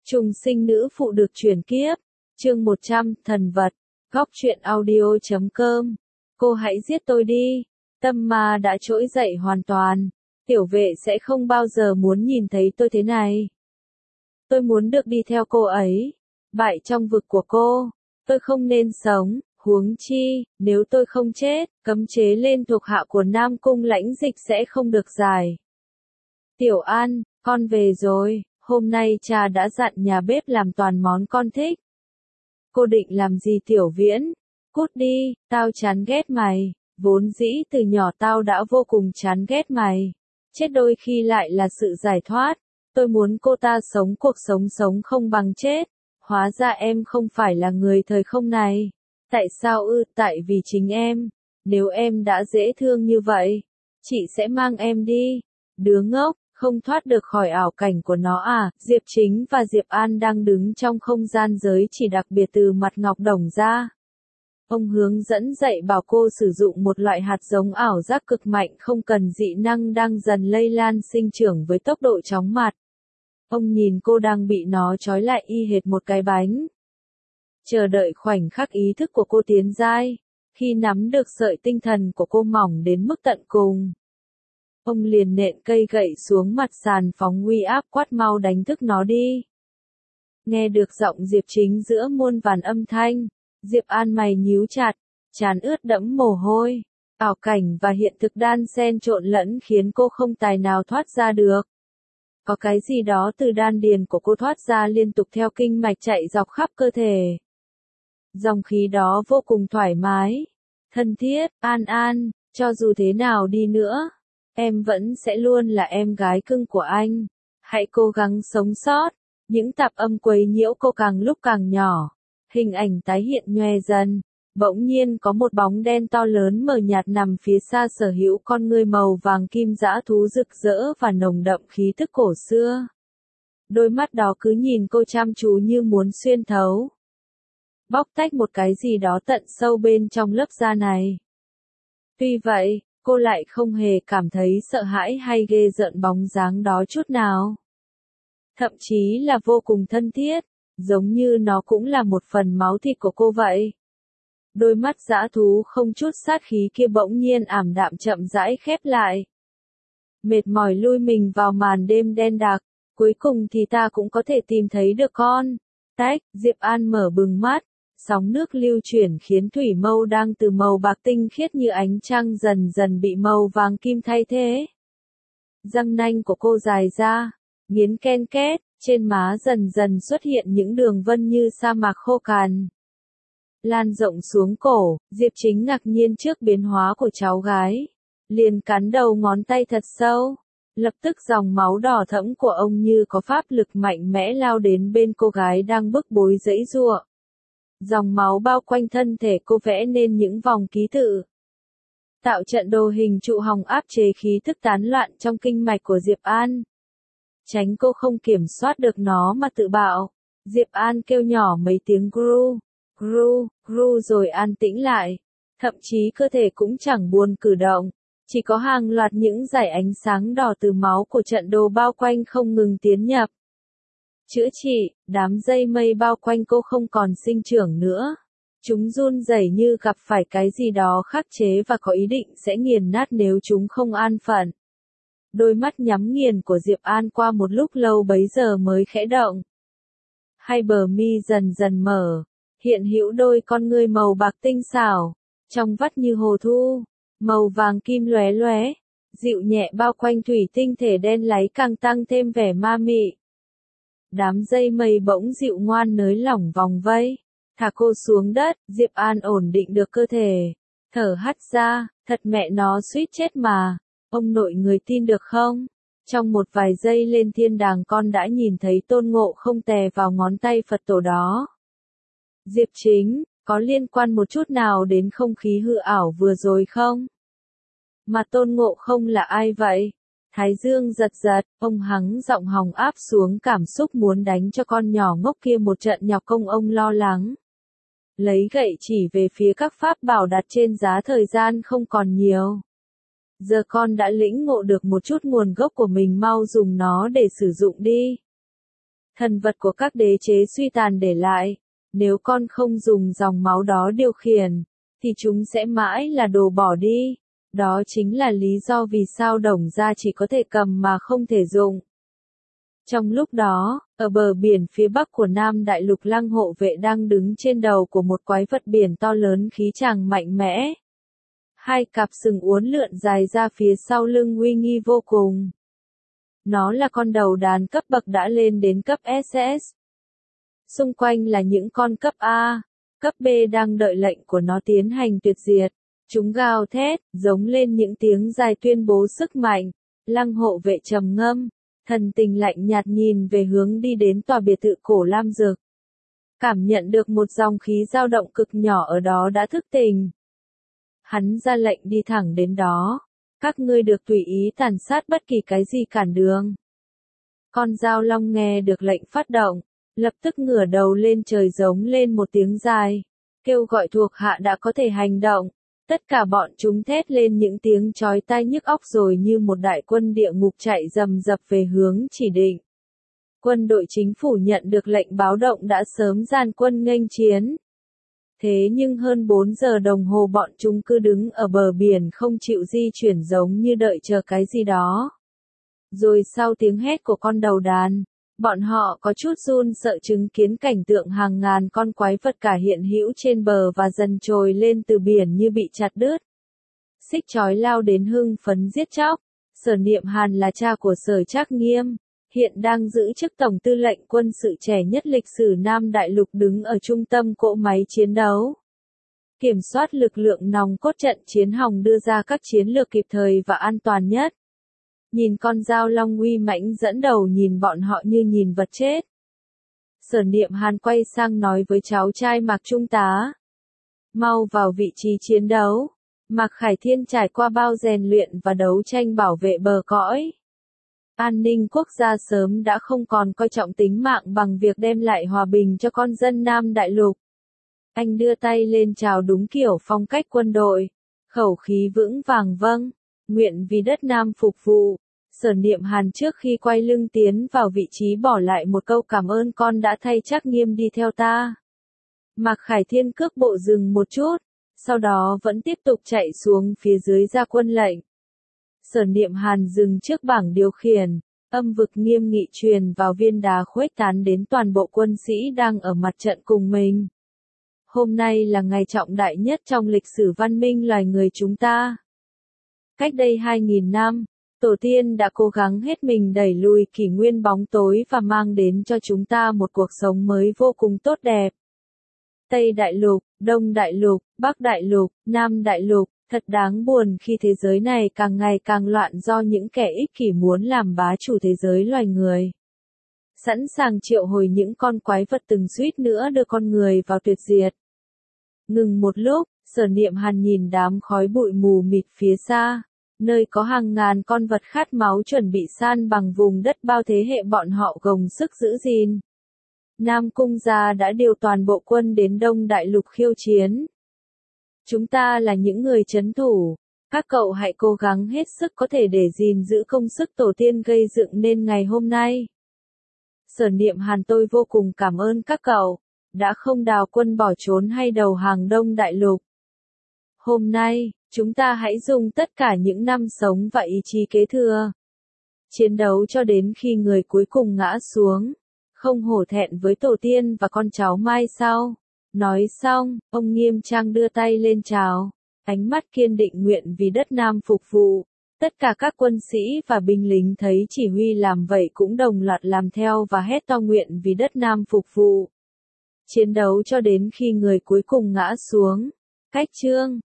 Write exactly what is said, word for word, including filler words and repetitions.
Trùng sinh nữ phụ được chuyển kiếp. Chương một trăm, thần vật. Góc truyện audio chấm com. Cô hãy giết tôi đi. Tâm ma đã trỗi dậy hoàn toàn. Tiểu vệ sẽ không bao giờ muốn nhìn thấy tôi thế này. Tôi muốn được đi theo cô ấy. Bại trong vực của cô. Tôi không nên sống. Huống chi, nếu tôi không chết, cấm chế lên thuộc hạ của Nam Cung Lãnh Dịch sẽ không được giải. Tiểu An, con về rồi, hôm nay cha đã dặn nhà bếp làm toàn món con thích. Cô định làm gì Tiểu Viễn? Cút đi, tao chán ghét mày, vốn dĩ từ nhỏ tao đã vô cùng chán ghét mày. Chết đôi khi lại là sự giải thoát, tôi muốn cô ta sống cuộc sống sống không bằng chết. Hóa ra em không phải là người thời không này. Tại sao ư? Tại vì chính em. Nếu em đã dễ thương như vậy, chị sẽ mang em đi. Đứa ngốc, không thoát được khỏi ảo cảnh của nó à? Diệp Chính và Diệp An đang đứng trong không gian giới chỉ đặc biệt từ mặt Ngọc Đồng ra. Ông hướng dẫn dạy bảo cô sử dụng một loại hạt giống ảo giác cực mạnh không cần dị năng đang dần lây lan sinh trưởng với tốc độ chóng mặt. Ông nhìn cô đang bị nó trói lại y hệt một cái bánh. Chờ đợi khoảnh khắc ý thức của cô tiến giai, khi nắm được sợi tinh thần của cô mỏng đến mức tận cùng. Ông liền nện cây gậy xuống mặt sàn phóng uy áp quát mau đánh thức nó đi. Nghe được giọng Diệp Chính giữa muôn vàn âm thanh, Diệp An mày nhíu chặt, trán ướt đẫm mồ hôi. Ảo cảnh và hiện thực đan xen trộn lẫn khiến cô không tài nào thoát ra được. Có cái gì đó từ đan điền của cô thoát ra liên tục theo kinh mạch chạy dọc khắp cơ thể. Dòng khí đó vô cùng thoải mái, thân thiết. An An, cho dù thế nào đi nữa, em vẫn sẽ luôn là em gái cưng của anh. Hãy cố gắng sống sót. Những tạp âm quấy nhiễu cô càng lúc càng nhỏ. Hình ảnh tái hiện nhòe dần. Bỗng nhiên có một bóng đen to lớn mờ nhạt nằm phía xa sở hữu con ngươi màu vàng kim dã thú rực rỡ và nồng đậm khí tức cổ xưa. Đôi mắt đó cứ nhìn cô chăm chú như muốn xuyên thấu. Bóc tách một cái gì đó tận sâu bên trong lớp da này. Tuy vậy, cô lại không hề cảm thấy sợ hãi hay ghê rợn bóng dáng đó chút nào. Thậm chí là vô cùng thân thiết, giống như nó cũng là một phần máu thịt của cô vậy. Đôi mắt dã thú không chút sát khí kia bỗng nhiên ảm đạm chậm rãi khép lại. Mệt mỏi lui mình vào màn đêm đen đặc, cuối cùng thì ta cũng có thể tìm thấy được con. Tách, Diệp An mở bừng mắt. Sóng nước lưu chuyển khiến thủy mâu đang từ màu bạc tinh khiết như ánh trăng dần dần bị màu vàng kim thay thế. Răng nanh của cô dài ra, nghiến ken két, trên má dần dần xuất hiện những đường vân như sa mạc khô cằn. Lan rộng xuống cổ, Diệp Chính ngạc nhiên trước biến hóa của cháu gái. Liền cắn đầu ngón tay thật sâu. Lập tức dòng máu đỏ thẫm của ông như có pháp lực mạnh mẽ lao đến bên cô gái đang bức bối giãy giụa. Dòng máu bao quanh thân thể cô vẽ nên những vòng ký tự. Tạo trận đồ hình trụ hòng áp chế khí thức tán loạn trong kinh mạch của Diệp An. Tránh cô không kiểm soát được nó mà tự bạo. Diệp An kêu nhỏ mấy tiếng gru, gru, gru rồi an tĩnh lại. Thậm chí cơ thể cũng chẳng buồn cử động. Chỉ có hàng loạt những dải ánh sáng đỏ từ máu của trận đồ bao quanh không ngừng tiến nhập. Chữa trị, đám dây mây bao quanh cô không còn sinh trưởng nữa. Chúng run rẩy như gặp phải cái gì đó khắc chế và có ý định sẽ nghiền nát nếu chúng không an phận. Đôi mắt nhắm nghiền của Diệp An qua một lúc lâu bấy giờ mới khẽ động. Hai bờ mi dần dần mở, hiện hữu đôi con ngươi màu bạc tinh xảo, trong vắt như hồ thu, màu vàng kim lóe lóe, dịu nhẹ bao quanh thủy tinh thể đen láy càng tăng thêm vẻ ma mị. Đám dây mây bỗng dịu ngoan nới lỏng vòng vây, thả cô xuống đất. Diệp An ổn định được cơ thể, thở hắt ra, thật mẹ nó suýt chết mà, ông nội người tin được không? Trong một vài giây lên thiên đàng con đã nhìn thấy Tôn Ngộ Không tè vào ngón tay Phật tổ đó. Diệp Chính, có liên quan một chút nào đến không khí hư ảo vừa rồi không? Mà Tôn Ngộ Không là ai vậy? Thái dương giật giật, ông hắng giọng hòng áp xuống cảm xúc muốn đánh cho con nhỏ ngốc kia một trận nhọc công. Ông lo lắng. Lấy gậy chỉ về phía các pháp bảo đặt trên giá. Thời gian không còn nhiều. Giờ con đã lĩnh ngộ được một chút nguồn gốc của mình, mau dùng nó để sử dụng đi. thần vật của các đế chế suy tàn để lại. Nếu con không dùng dòng máu đó điều khiển, thì chúng sẽ mãi là đồ bỏ đi. Đó chính là lý do vì sao Đồng Gia chỉ có thể cầm mà không thể dụng. Trong lúc đó, ở bờ biển phía bắc của Nam Đại Lục, Lăng hộ vệ đang đứng trên đầu của một quái vật biển to lớn khí tràng mạnh mẽ. Hai cặp sừng uốn lượn dài ra phía sau lưng uy nghi vô cùng. Nó là con đầu đàn cấp bậc đã lên đến cấp ét ét. Xung quanh là những con cấp A, cấp B đang đợi lệnh của nó tiến hành tuyệt diệt. Chúng gào thét, giống lên những tiếng dài tuyên bố sức mạnh. Lăng hộ vệ trầm ngâm, thần tình lạnh nhạt nhìn về hướng đi đến tòa biệt thự cổ lam dược. Cảm nhận được một dòng khí dao động cực nhỏ ở đó đã thức tỉnh. Hắn ra lệnh đi thẳng đến đó. Các ngươi được tùy ý tàn sát bất kỳ cái gì cản đường. Con dao long nghe được lệnh phát động, lập tức ngửa đầu lên trời giống lên một tiếng dài, kêu gọi thuộc hạ đã có thể hành động. Tất cả bọn chúng thét lên những tiếng chói tai nhức óc rồi như một đại quân địa ngục chạy rầm rập về hướng chỉ định. Quân đội chính phủ nhận được lệnh báo động đã sớm dàn quân nghênh chiến. Thế nhưng hơn bốn giờ đồng hồ bọn chúng cứ đứng ở bờ biển không chịu di chuyển giống như đợi chờ cái gì đó. Rồi sau tiếng hét của con đầu đàn, bọn họ có chút run sợ chứng kiến cảnh tượng hàng ngàn con quái vật cả hiện hữu trên bờ và dần trồi lên từ biển như bị chặt đứt. Xích chói lao đến hưng phấn giết chóc. Sở Niệm Hàn là cha của Sở Trác Nghiêm, hiện đang giữ chức tổng tư lệnh quân sự trẻ nhất lịch sử Nam Đại Lục, đứng ở trung tâm cỗ máy chiến đấu. Kiểm soát lực lượng nòng cốt trận chiến hòng đưa ra các chiến lược kịp thời và an toàn nhất. Nhìn con dao long uy mãnh dẫn đầu nhìn bọn họ như nhìn vật chết. Sở Niệm Hàn quay sang nói với cháu trai Mạc Trung tá. Mau vào vị trí chiến đấu. Mạc Khải Thiên trải qua bao rèn luyện và đấu tranh bảo vệ bờ cõi. An ninh quốc gia sớm đã không còn coi trọng tính mạng bằng việc đem lại hòa bình cho con dân Nam Đại Lục. Anh đưa tay lên chào đúng kiểu phong cách quân đội. Khẩu khí vững vàng vâng. Nguyện vì đất Nam phục vụ. Sở Niệm Hàn trước khi quay lưng tiến vào vị trí bỏ lại một câu cảm ơn con đã thay Trác Nghiêm đi theo ta. Mạc Khải Thiên cước bộ dừng một chút, sau đó vẫn tiếp tục chạy xuống phía dưới ra quân lệnh. Sở Niệm Hàn dừng trước bảng điều khiển, âm vực nghiêm nghị truyền vào viên đá khuếch tán đến toàn bộ quân sĩ đang ở mặt trận cùng mình. Hôm nay là ngày trọng đại nhất trong lịch sử văn minh loài người chúng ta. Cách đây hai nghìn năm, Tổ tiên đã cố gắng hết mình đẩy lùi kỷ nguyên bóng tối và mang đến cho chúng ta một cuộc sống mới vô cùng tốt đẹp. Tây Đại Lục, Đông Đại Lục, Bắc Đại Lục, Nam Đại Lục, thật đáng buồn khi thế giới này càng ngày càng loạn do những kẻ ích kỷ muốn làm bá chủ thế giới loài người. Sẵn sàng triệu hồi những con quái vật từng suýt nữa đưa con người vào tuyệt diệt. Ngừng một lúc, Sở Niệm Hàn nhìn đám khói bụi mù mịt phía xa. Nơi có hàng ngàn con vật khát máu chuẩn bị san bằng vùng đất bao thế hệ bọn họ gồng sức giữ gìn. Nam Cung gia đã điều toàn bộ quân đến Đông Đại Lục khiêu chiến. Chúng ta là những người trấn thủ. Các cậu hãy cố gắng hết sức có thể để gìn giữ công sức tổ tiên gây dựng nên ngày hôm nay. Sở Niệm Hàn tôi vô cùng cảm ơn các cậu, đã không đào quân bỏ trốn hay đầu hàng Đông Đại Lục. Hôm nay, chúng ta hãy dùng tất cả những năm sống và ý chí kế thừa. Chiến đấu cho đến khi người cuối cùng ngã xuống. Không hổ thẹn với tổ tiên và con cháu mai sau. Nói xong, ông nghiêm trang đưa tay lên chào. Ánh mắt kiên định nguyện vì đất Nam phục vụ. Tất cả các quân sĩ và binh lính thấy chỉ huy làm vậy cũng đồng loạt làm theo và hét to nguyện vì đất Nam phục vụ. Chiến đấu cho đến khi người cuối cùng ngã xuống. Cách chương